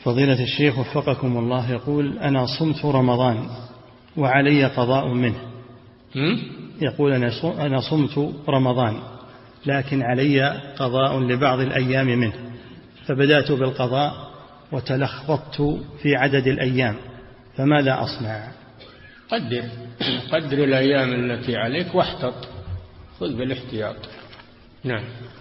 فضيلة الشيخ وفقكم الله، يقول: أنا صمت رمضان وعلي قضاء منه. يقول: أنا صمت رمضان لكن علي قضاء لبعض الأيام منه، فبدأت بالقضاء وتلخبطت في عدد الأيام، فماذا أصنع؟ قدر الأيام التي عليك واحتط، خذ بالاحتياط. نعم.